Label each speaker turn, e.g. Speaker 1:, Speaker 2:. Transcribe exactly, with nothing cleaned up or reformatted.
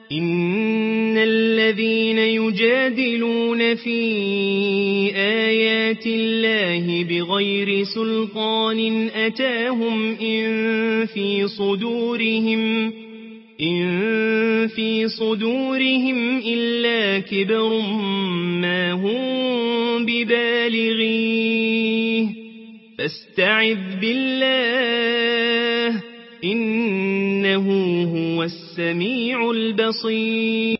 Speaker 1: إن الذين يجادلون في آيات الله بغير سلطان أتاهم إن في صدورهم إن في صدورهم إلا كبر ما هم ببالغيه فاستعذ بالله إنه هو السميع البصير